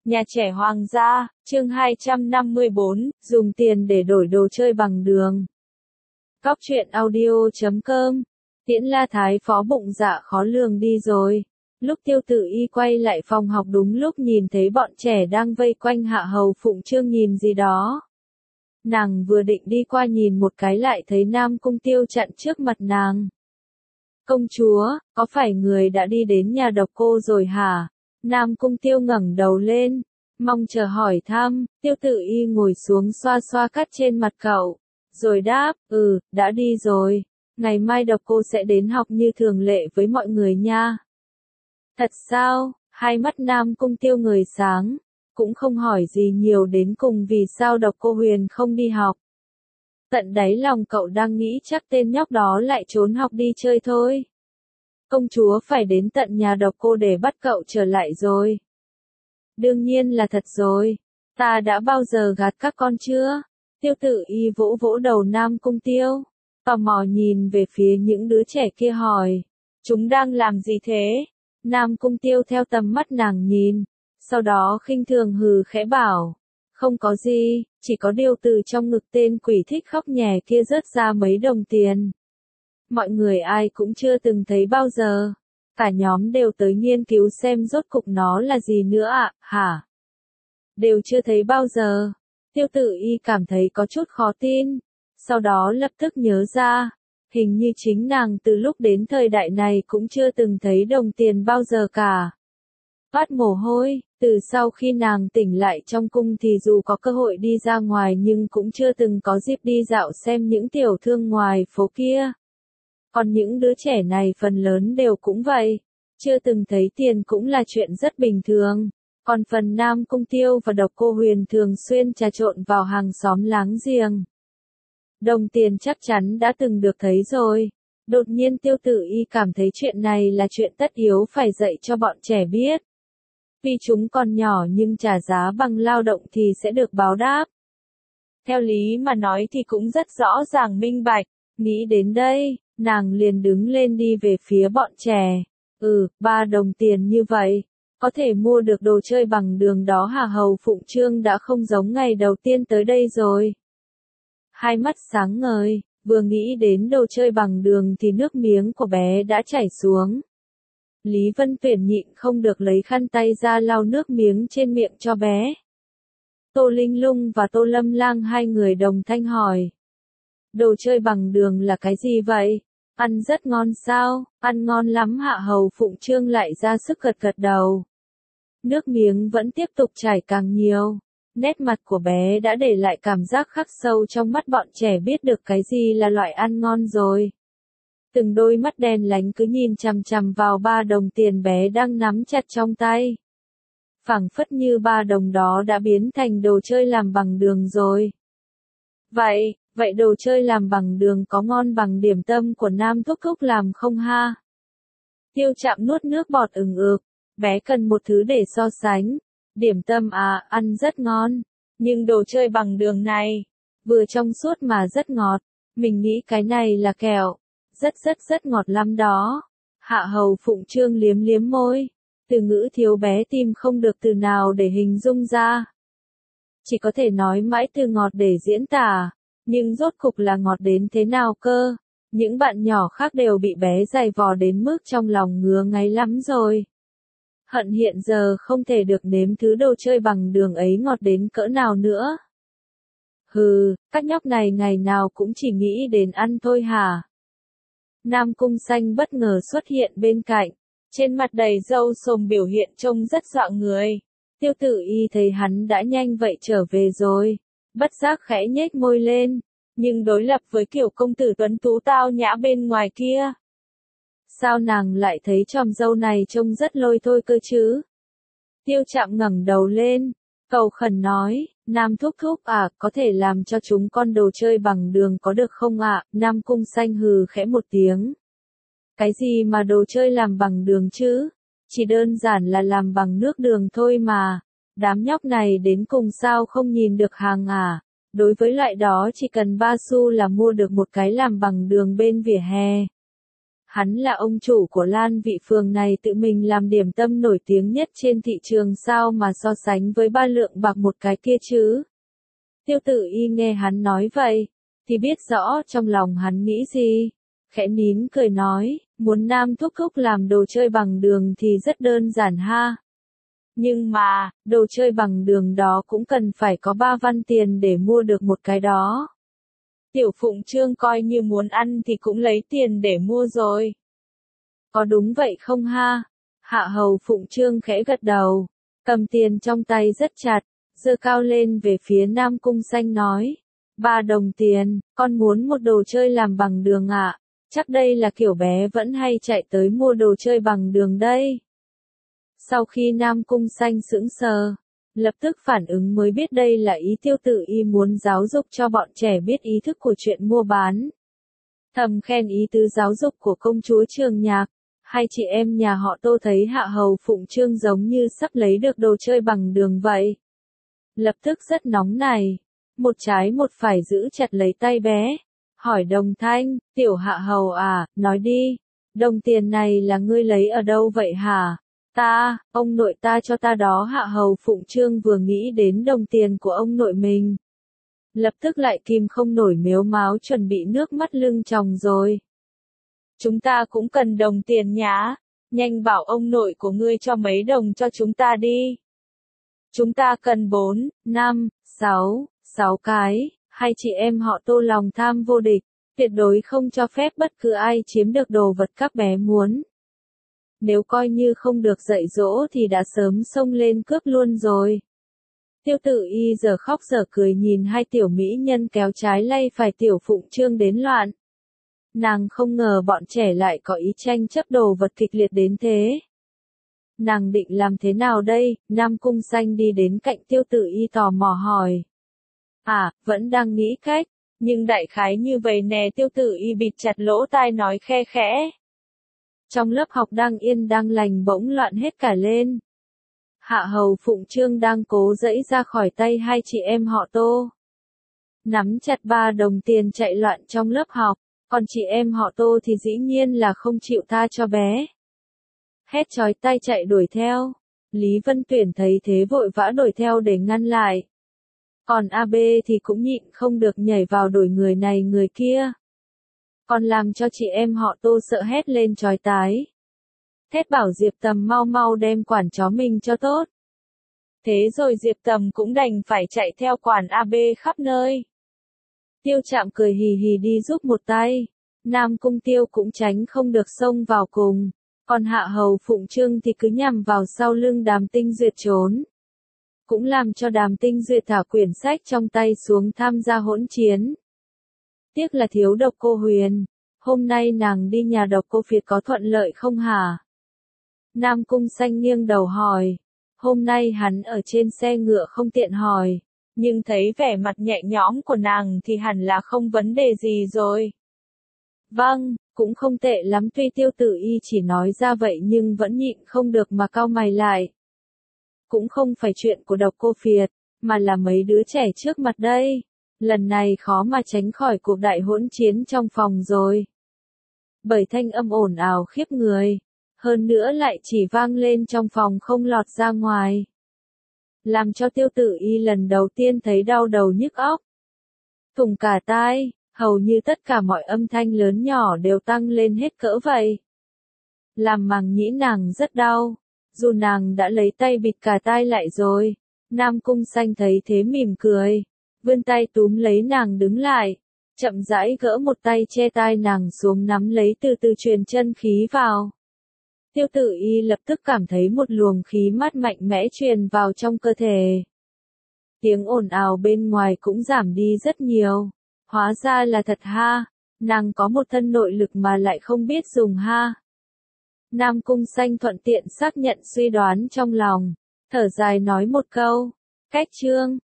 Nhà trẻ hoang gia, chương 254, dùng tiền để đổi đồ chơi bằng đường. Cóc truyện audio.com. Tiễn La Thái Phó bụng dạ khó lường đi rồi. Lúc Tiêu Tử Y quay lại phòng học đúng lúc nhìn thấy bọn trẻ đang vây quanh Hạ Hầu Phụng Trương nhìn gì đó. Nàng vừa định đi qua nhìn một cái lại thấy Nam Cung Tiêu chặn trước mặt nàng. Công chúa, có phải người đã đi đến nhà độc cô rồi hả? Nam Cung Tiêu ngẩng đầu lên, mong chờ hỏi thăm. Tiêu Tử Y ngồi xuống xoa xoa cắt trên mặt cậu, rồi đáp, đã đi rồi. Ngày mai độc cô sẽ đến học như thường lệ với mọi người nha. Thật sao? Hai mắt Nam Cung Tiêu ngời sáng, cũng không hỏi gì nhiều đến cùng vì sao độc cô Huyền không đi học. Tận đáy lòng cậu đang nghĩ chắc tên nhóc đó lại trốn học đi chơi thôi. Công chúa phải đến tận nhà độc cô để bắt cậu trở lại rồi. Đương nhiên là thật rồi. Ta đã bao giờ gạt các con chưa? Tiêu Tử Y vỗ vỗ đầu Nam Cung Tiêu, tò mò nhìn về phía những đứa trẻ kia hỏi. Chúng đang làm gì thế? Nam Cung Tiêu theo tầm mắt nàng nhìn, sau đó khinh thường hừ khẽ bảo. Không có gì, chỉ có điều từ trong ngực tên quỷ thích khóc nhè kia rớt ra mấy đồng tiền. Mọi người ai cũng chưa từng thấy bao giờ. Cả nhóm đều tới nghiên cứu xem rốt cục nó là gì nữa ạ, hả? Đều chưa thấy bao giờ. Tiêu Tử Y cảm thấy có chút khó tin. Sau đó lập tức nhớ ra, hình như chính nàng từ lúc đến thời đại này cũng chưa từng thấy đồng tiền bao giờ cả. Toát mồ hôi, từ sau khi nàng tỉnh lại trong cung thì dù có cơ hội đi ra ngoài nhưng cũng chưa từng có dịp đi dạo xem những tiểu thương ngoài phố kia. Còn những đứa trẻ này phần lớn đều cũng vậy, chưa từng thấy tiền cũng là chuyện rất bình thường. Còn phần Nam Cung Tiêu và độc cô Huyền thường xuyên trà trộn vào hàng xóm láng giềng. Đồng tiền chắc chắn đã từng được thấy rồi. Đột nhiên Tiêu Tử Y cảm thấy chuyện này là chuyện tất yếu phải dạy cho bọn trẻ biết. Vì chúng còn nhỏ nhưng trả giá bằng lao động thì sẽ được báo đáp. Theo lý mà nói thì cũng rất rõ ràng minh bạch. Nghĩ đến đây, nàng liền đứng lên đi về phía bọn trẻ. 3 đồng tiền như vậy, có thể mua được đồ chơi bằng đường đó Hạ Hầu Phụng Trương đã không giống ngày đầu tiên tới đây rồi. Hai mắt sáng ngời, vừa nghĩ đến đồ chơi bằng đường thì nước miếng của bé đã chảy xuống. Lý Vân Tuyển nhịn không được lấy khăn tay ra lau nước miếng trên miệng cho bé. Tô Linh Lung và Tô Lâm Lang hai người đồng thanh hỏi. Đồ chơi bằng đường là cái gì vậy? Ăn rất ngon sao? Ăn ngon lắm. Hạ Hầu Phụng Trương lại ra sức gật gật đầu. Nước miếng vẫn tiếp tục chảy càng nhiều. Nét mặt của bé đã để lại cảm giác khắc sâu trong mắt bọn trẻ biết được cái gì là loại ăn ngon rồi. Từng đôi mắt đen láy cứ nhìn chằm chằm vào 3 đồng tiền bé đang nắm chặt trong tay. Phảng phất như 3 đồng đó đã biến thành đồ chơi làm bằng đường rồi. Vậy đồ chơi làm bằng đường có ngon bằng điểm tâm của Nam Thúc Thúc làm không ha? Tiêu Trạm nuốt nước bọt ừng ực, bé cần một thứ để so sánh. Điểm tâm ăn rất ngon, nhưng đồ chơi bằng đường này, vừa trong suốt mà rất ngọt, mình nghĩ cái này là kẹo, rất ngọt lắm đó. Hạ Hầu Phụng Trương liếm liếm môi, từ ngữ thiếu bé tìm không được từ nào để hình dung ra. Chỉ có thể nói mãi từ ngọt để diễn tả, nhưng rốt cục là ngọt đến thế nào cơ? Những bạn nhỏ khác đều bị bé giày vò đến mức trong lòng ngứa ngáy lắm rồi. Hận hiện giờ không thể được nếm thứ đồ chơi bằng đường ấy ngọt đến cỡ nào nữa. Các nhóc này ngày nào cũng chỉ nghĩ đến ăn thôi hả? Nam Cung Xanh bất ngờ xuất hiện bên cạnh, trên mặt đầy râu sồm biểu hiện trông rất dọa người. Tiêu Tử Y thấy hắn đã nhanh vậy trở về rồi, bất giác khẽ nhếch môi lên, nhưng đối lập với kiểu công tử tuấn tú tao nhã bên ngoài kia, sao nàng lại thấy chòm râu này trông rất lôi thôi cơ chứ? Tiêu Trạm ngẩng đầu lên, cầu khẩn nói, Nam Thúc Thúc có thể làm cho chúng con đồ chơi bằng đường có được không ạ? Nam Cung Xanh hừ khẽ một tiếng. Cái gì mà đồ chơi làm bằng đường chứ? Chỉ đơn giản là làm bằng nước đường thôi mà. Đám nhóc này đến cùng sao không nhìn được hàng à? Đối với loại đó chỉ cần 3 xu là mua được một cái làm bằng đường bên vỉa hè. Hắn là ông chủ của Lan Vị Phường này, tự mình làm điểm tâm nổi tiếng nhất trên thị trường, sao mà so sánh với 3 lượng bạc một cái kia chứ. Tiêu Tử Y nghe hắn nói vậy, thì biết rõ trong lòng hắn nghĩ gì. Khẽ nín cười nói, muốn Nam thúc thúc làm đồ chơi bằng đường thì rất đơn giản ha. Nhưng mà, đồ chơi bằng đường đó cũng cần phải có 3 văn tiền để mua được một cái đó. Tiểu Phụng Trương coi như muốn ăn thì cũng lấy tiền để mua rồi. Có đúng vậy không ha? Hạ hầu Phụng Trương khẽ gật đầu, cầm tiền trong tay rất chặt, giơ cao lên về phía Nam Cung Xanh nói. 3 đồng tiền, con muốn một đồ chơi làm bằng đường ạ. Chắc đây là kiểu bé vẫn hay chạy tới mua đồ chơi bằng đường đây. Sau khi Nam Cung Xanh sững sờ, lập tức phản ứng mới biết đây là ý Tiêu Tử Y muốn giáo dục cho bọn trẻ biết ý thức của chuyện mua bán. Thầm khen ý tứ giáo dục của công chúa Trường Nhạc, hai chị em nhà họ Tô thấy Hạ hầu Phụng Trương giống như sắp lấy được đồ chơi bằng đường vậy. Lập tức rất nóng này, một trái một phải giữ chặt lấy tay bé, hỏi đồng thanh, tiểu Hạ hầu à, nói đi, đồng tiền này là ngươi lấy ở đâu vậy hả? Ta, ông nội ta cho ta đó. Hạ hầu Phụng Trương vừa nghĩ đến đồng tiền của ông nội mình, lập tức lại kìm không nổi mếu máo chuẩn bị nước mắt lưng tròng rồi. Chúng ta cũng cần đồng tiền nhá, nhanh bảo ông nội của ngươi cho mấy đồng cho chúng ta đi. Chúng ta cần 4, 5, 6 cái, hai chị em họ Tô lòng tham vô địch, tuyệt đối không cho phép bất cứ ai chiếm được đồ vật các bé muốn. Nếu coi như không được dạy dỗ thì đã sớm xông lên cướp luôn rồi. Tiêu Tử Y giờ khóc giờ cười nhìn hai tiểu mỹ nhân kéo trái lay phải Tiểu Phụng Trương đến loạn. Nàng không ngờ bọn trẻ lại có ý tranh chấp đồ vật kịch liệt đến thế. Nàng định làm thế nào đây? Nam Cung Xanh đi đến cạnh Tiêu Tử Y tò mò hỏi. À, vẫn đang nghĩ cách, nhưng đại khái như vậy nè. Tiêu Tử Y bịt chặt lỗ tai nói khe khẽ. Trong lớp học đang yên đang lành bỗng loạn hết cả lên. Hạ hầu Phụng Trương đang cố giãy ra khỏi tay hai chị em họ Tô, nắm chặt 3 đồng tiền chạy loạn trong lớp học, còn chị em họ Tô thì dĩ nhiên là không chịu tha cho bé. Hét chói tai chạy đuổi theo. Lý Vân Tuyển thấy thế vội vã đuổi theo để ngăn lại. Còn AB thì cũng nhịn không được nhảy vào đuổi người này người kia. Còn làm cho chị em họ Tô sợ hét lên chói tai. Thét bảo Diệp Tầm mau mau đem quản chó mình cho tốt. Thế rồi Diệp Tầm cũng đành phải chạy theo quản AB khắp nơi. Tiêu Trạm cười hì hì đi giúp một tay. Nam Cung Tiêu cũng tránh không được xông vào cùng. Còn Hạ hầu Phụng Trương thì cứ nhằm vào sau lưng Đàm Tinh Duyệt trốn. Cũng làm cho Đàm Tinh Duyệt thả quyển sách trong tay xuống tham gia hỗn chiến. Tiếc là thiếu Độc Cô Huyền. Hôm nay nàng đi nhà Độc Cô Phiệt có thuận lợi không hả? Nam Cung Xanh nghiêng đầu hỏi. Hôm nay hắn ở trên xe ngựa không tiện hỏi, nhưng thấy vẻ mặt nhẹ nhõm của nàng thì hẳn là không vấn đề gì rồi. Vâng, cũng không tệ lắm. Tuy Tiêu Tử Y chỉ nói ra vậy nhưng vẫn nhịn không được mà cau mày lại. Cũng không phải chuyện của Độc Cô Phiệt, mà là mấy đứa trẻ trước mặt đây. Lần này khó mà tránh khỏi cuộc đại hỗn chiến trong phòng rồi. Bởi thanh âm ồn ào khiếp người. Hơn nữa lại chỉ vang lên trong phòng không lọt ra ngoài. Làm cho Tiêu Tử Y lần đầu tiên thấy đau đầu nhức óc. Thủng cả tai, hầu như tất cả mọi âm thanh lớn nhỏ đều tăng lên hết cỡ vậy. Làm màng nhĩ nàng rất đau, dù nàng đã lấy tay bịt cả tai lại rồi. Nam Cung Xanh thấy thế mỉm cười, vươn tay túm lấy nàng đứng lại, chậm rãi gỡ một tay che tai nàng xuống nắm lấy từ từ truyền chân khí vào. Tiêu Tử Y lập tức cảm thấy một luồng khí mát mạnh mẽ truyền vào trong cơ thể. Tiếng ồn ào bên ngoài cũng giảm đi rất nhiều. Hóa ra là thật ha, nàng có một thân nội lực mà lại không biết dùng ha. Nam Cung Xanh thuận tiện xác nhận suy đoán trong lòng, thở dài nói một câu. Cách chương